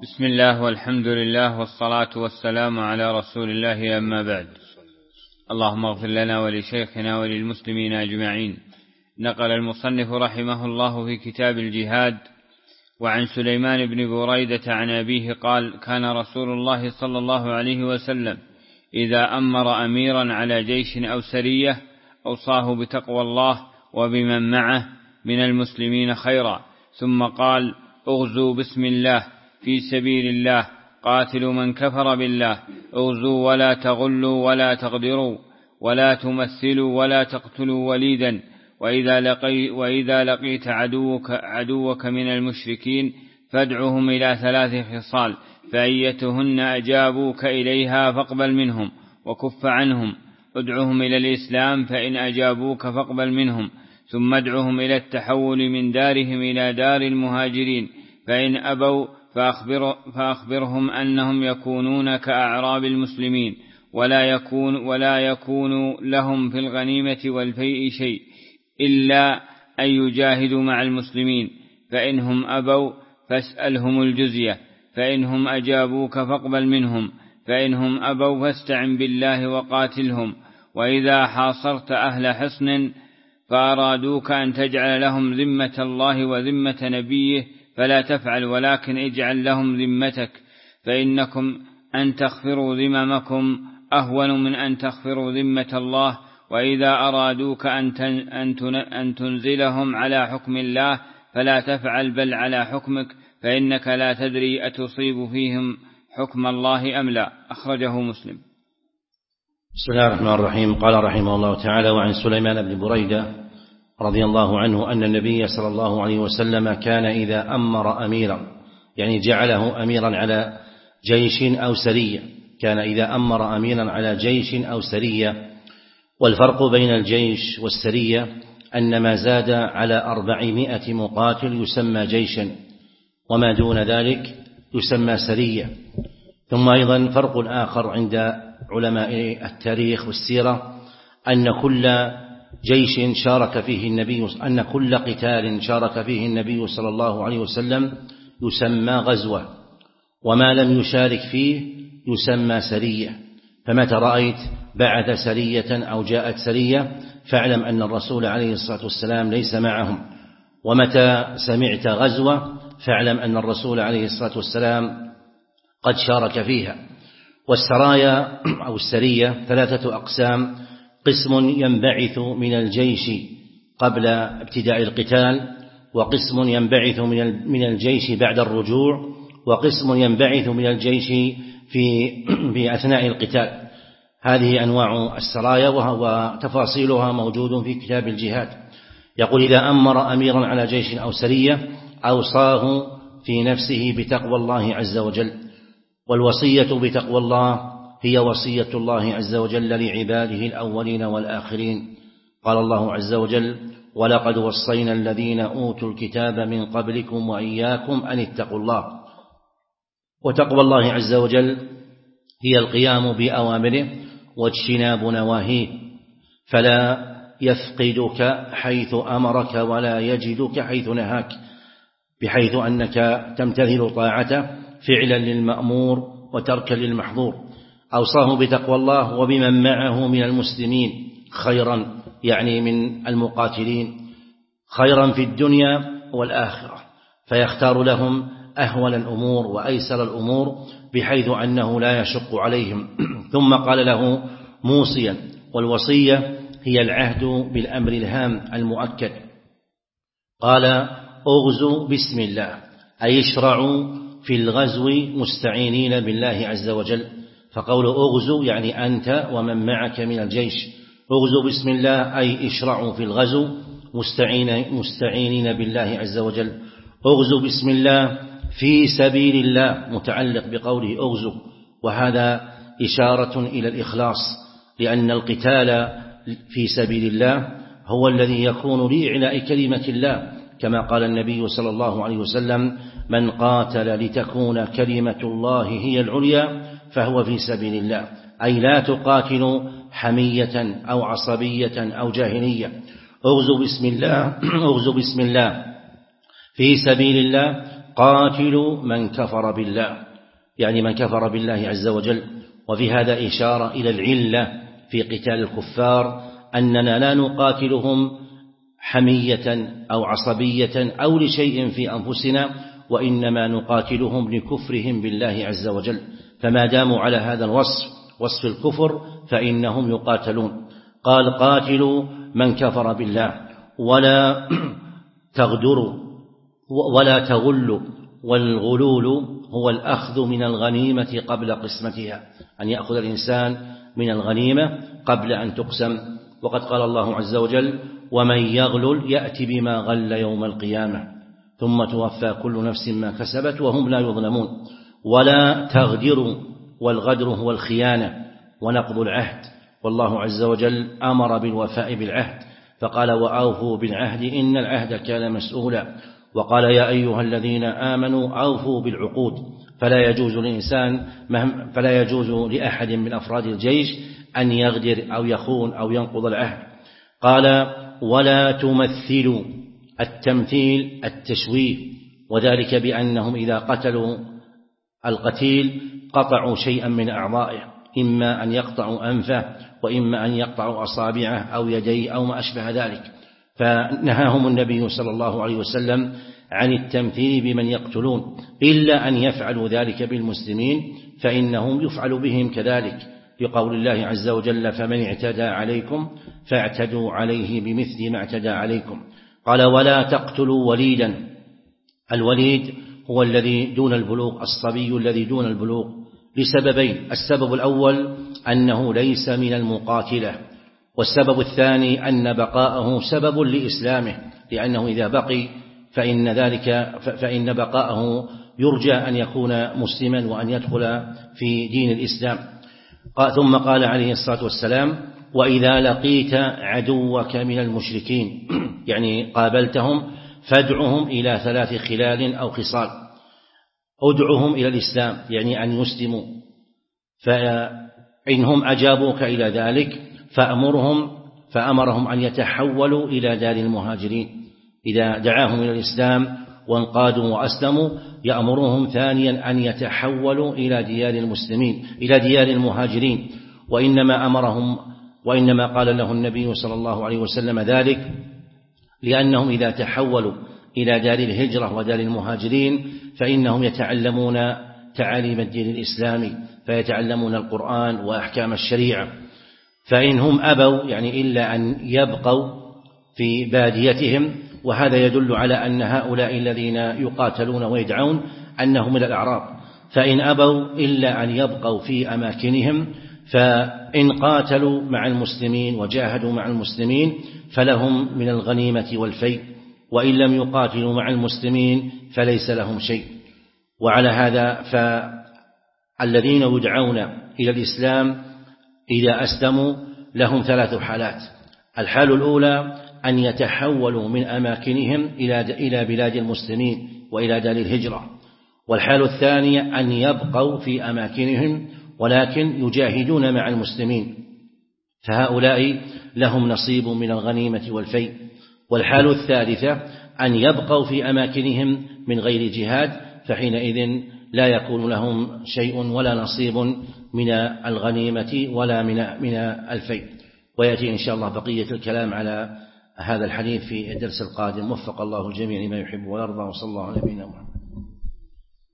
بسم الله والحمد لله والصلاة والسلام على رسول الله، أما بعد. اللهم اغفر لنا ولشيخنا وللمسلمين أجمعين. نقل المصنف رحمه الله في كتاب الجهاد وعن سليمان بن بريدة عن أبيه قال: كان رسول الله صلى الله عليه وسلم إذا أمر أميرا على جيش أو سرية أوصاه بتقوى الله وبمن معه من المسلمين خيرا، ثم قال: اغزوا بسم الله في سبيل الله، قاتلوا من كفر بالله، اغزوا ولا تغلوا ولا تغدروا ولا تمثلوا ولا تقتلوا وليدا، وإذا لقيت عدوك من المشركين فادعهم إلى 3 خصال، فأيتهن أجابوك إليها فاقبل منهم وكف عنهم، ادعهم إلى الإسلام فإن أجابوك فاقبل منهم، ثم ادعهم إلى التحول من دارهم إلى دار المهاجرين، فإن أبوا فأخبرهم أنهم يكونون كأعراب المسلمين، ولا يكون لهم في الغنيمة والفيء شيء إلا أن يجاهدوا مع المسلمين، فإنهم أبوا فاسألهم الجزية، فإنهم أجابوك فاقبل منهم، فإنهم أبوا فاستعن بالله وقاتلهم، وإذا حاصرت أهل حصن فأرادوك أن تجعل لهم ذمة الله وذمة نبيه فلا تفعل، ولكن اجعل لهم ذمتك، فإنكم أن تغفروا ذممكم أهون من أن تغفروا ذمة الله، وإذا أرادوك أن تنزلهم على حكم الله فلا تفعل بل على حكمك، فإنك لا تدري أتصيب فيهم حكم الله أم لا. أخرجه مسلم. بسم الله الرحمن الرحيم. قال رحمه الله تعالى: وعن سليمان بن بريدة رضي الله عنه أن النبي صلى الله عليه وسلم كان إذا أمر أميرا، يعني جعله أميرا على جيش أو سرية، كان إذا أمر أميرا على جيش أو سرية. والفرق بين الجيش والسرية أن ما زاد على 400 مقاتل يسمى جيشا، وما دون ذلك يسمى سرية. ثم أيضا فرق آخر عند علماء التاريخ والسيرة أن كل جيش شارك فيه النبي، أن كل قتال شارك فيه النبي صلى الله عليه وسلم يسمى غزوة، وما لم يشارك فيه يسمى سرية. فمتى رأيت بعث سرية أو جاءت سرية فاعلم أن الرسول عليه الصلاة والسلام ليس معهم، ومتى سمعت غزوة فاعلم أن الرسول عليه الصلاة والسلام قد شارك فيها. والسرايا أو السرية 3 أقسام: قسم ينبعث من الجيش قبل ابتداء القتال، وقسم ينبعث من الجيش بعد الرجوع، وقسم ينبعث من الجيش في أثناء القتال. هذه أنواع السرايا وتفاصيلها موجود في كتاب الجهاد. يقول: إذا أمر أميرا على جيش أو سرية أوصاه في نفسه بتقوى الله عز وجل. والوصية بتقوى الله هي وصية الله عز وجل لعباده الأولين والآخرين. قال الله عز وجل: ولقد وصينا الذين أوتوا الكتاب من قبلكم وإياكم أن اتقوا الله. وتقوى الله عز وجل هي القيام بأوامره واجتناب نواهيه، فلا يفقدك حيث أمرك ولا يجدك حيث نهاك، بحيث أنك تمتثل طاعته فعلا للمأمور وتركا للمحظور. أوصاه بتقوى الله وبمن معه من المسلمين خيرا، يعني من المقاتلين، خيرا في الدنيا والآخرة، فيختار لهم أهون الأمور وأيسر الأمور بحيث أنه لا يشق عليهم. ثم قال له موصيا، والوصية هي العهد بالأمر الهام المؤكد. قال: اغزوا بسم الله، أي اشرعوا في الغزو مستعينين بالله عز وجل. فقول اغزوا يعني أنت ومن معك من الجيش. اغزوا بسم الله أي اشرعوا في الغزو مستعينين بالله عز وجل. اغزوا بسم الله في سبيل الله متعلق بقوله اغزوا، وهذا إشارة إلى الإخلاص، لأن القتال في سبيل الله هو الذي يكون لإعلاء كلمة الله، كما قال النبي صلى الله عليه وسلم: من قاتل لتكون كلمة الله هي العليا فهو في سبيل الله، أي لا تقاتل حمية أو عصبية أو جاهلية. اغزوا بسم الله اغزوا بسم الله في سبيل الله قاتلوا من كفر بالله، يعني من كفر بالله عز وجل. وفي هذا إشارة إلى العلة في قتال الكفار، أننا لا نقاتلهم حمية أو عصبية أو لشيء في أنفسنا، وإنما نقاتلهم لكفرهم بالله عز وجل. فما داموا على هذا الوصف، وصف الكفر، فإنهم يقاتلون. قال قاتلوا من كفر بالله ولا تغدروا ولا تغلوا. والغلول هو الأخذ من الغنيمة قبل قسمتها، أن يأخذ الإنسان من الغنيمة قبل أن تقسم. وقد قال الله عز وجل: ومن يغلل يأتي بما غل يوم القيامة ثم توفى كل نفس ما كسبت وهم لا يظلمون. ولا تغدروا، والغدر هو الخيانة ونقض العهد، والله عز وجل أمر بالوفاء بالعهد فقال: وأوفوا بالعهد إن العهد كان مسؤولا. وقال: يا أيها الذين آمنوا أوفوا بالعقود. فلا يجوز لأحد من أفراد الجيش أن يغدر أو يخون أو ينقض العهد. قال: ولا تمثلوا. التمثيل التشويه، وذلك بأنهم إذا قتلوا القتيل قطعوا شيئا من أعضائه، إما أن يقطعوا أنفه وإما أن يقطعوا أصابعه أو يديه أو ما أشبه ذلك. فنهاهم النبي صلى الله عليه وسلم عن التمثيل بمن يقتلون، إلا أن يفعلوا ذلك بالمسلمين فإنهم يفعل بهم كذلك، لقول الله عز وجل: فمن اعتدى عليكم فاعتدوا عليه بمثل ما اعتدى عليكم. قال: ولا تقتلوا وليدا. الوليد هو الذي دون البلوغ، الصبي الذي دون البلوغ، لسببين: السبب الأول أنه ليس من المقاتلة، والسبب الثاني أن بقاءه سبب لإسلامه، لأنه إذا بقي فإن بقاءه يرجى أن يكون مسلما وأن يدخل في دين الإسلام. ثم قال عليه الصلاة والسلام: وإذا لقيت عدوك من المشركين، يعني قابلتهم، فادعهم إلى 3 خلال أو خصال. ادعهم إلى الإسلام، يعني أن يسلموا، فإنهم أجابوك إلى ذلك فأمرهم أن يتحولوا إلى دار المهاجرين. إذا دعاهم إلى الإسلام وانقادوا وأسلموا، يأمرهم ثانيا أن يتحولوا إلى ديار المسلمين، إلى ديار المهاجرين. وإنما قال له النبي صلى الله عليه وسلم ذلك لأنهم إذا تحولوا إلى دار الهجرة ودار المهاجرين فإنهم يتعلمون تعاليم الدين الإسلامي، فيتعلمون القرآن وأحكام الشريعة. فإنهم أبوا، يعني إلا أن يبقوا في باديتهم، وهذا يدل على أن هؤلاء الذين يقاتلون ويدعون أنهم من الأعراب. فإن أبوا إلا أن يبقوا في أماكنهم، فإن قاتلوا مع المسلمين وجاهدوا مع المسلمين فلهم من الغنيمة والفيء، وإن لم يقاتلوا مع المسلمين فليس لهم شيء. وعلى هذا فالذين يدعون إلى الإسلام إذا أسلموا لهم 3 حالات: الحال الأولى أن يتحولوا من أماكنهم إلى بلاد المسلمين وإلى دار الهجرة، والحال الثانية أن يبقوا في أماكنهم ولكن يجاهدون مع المسلمين، فهؤلاء لهم نصيب من الغنيمة والفيء. والحال الثالثة أن يبقوا في أماكنهم من غير جهاد، فحينئذ لا يكون لهم شيء ولا نصيب من الغنيمة ولا من الفيء. ويأتي إن شاء الله بقية الكلام على هذا الحديث في الدرس القادم. وفق الله الجميع لما يحب ويرضى، وصلى الله على نبينا محمد.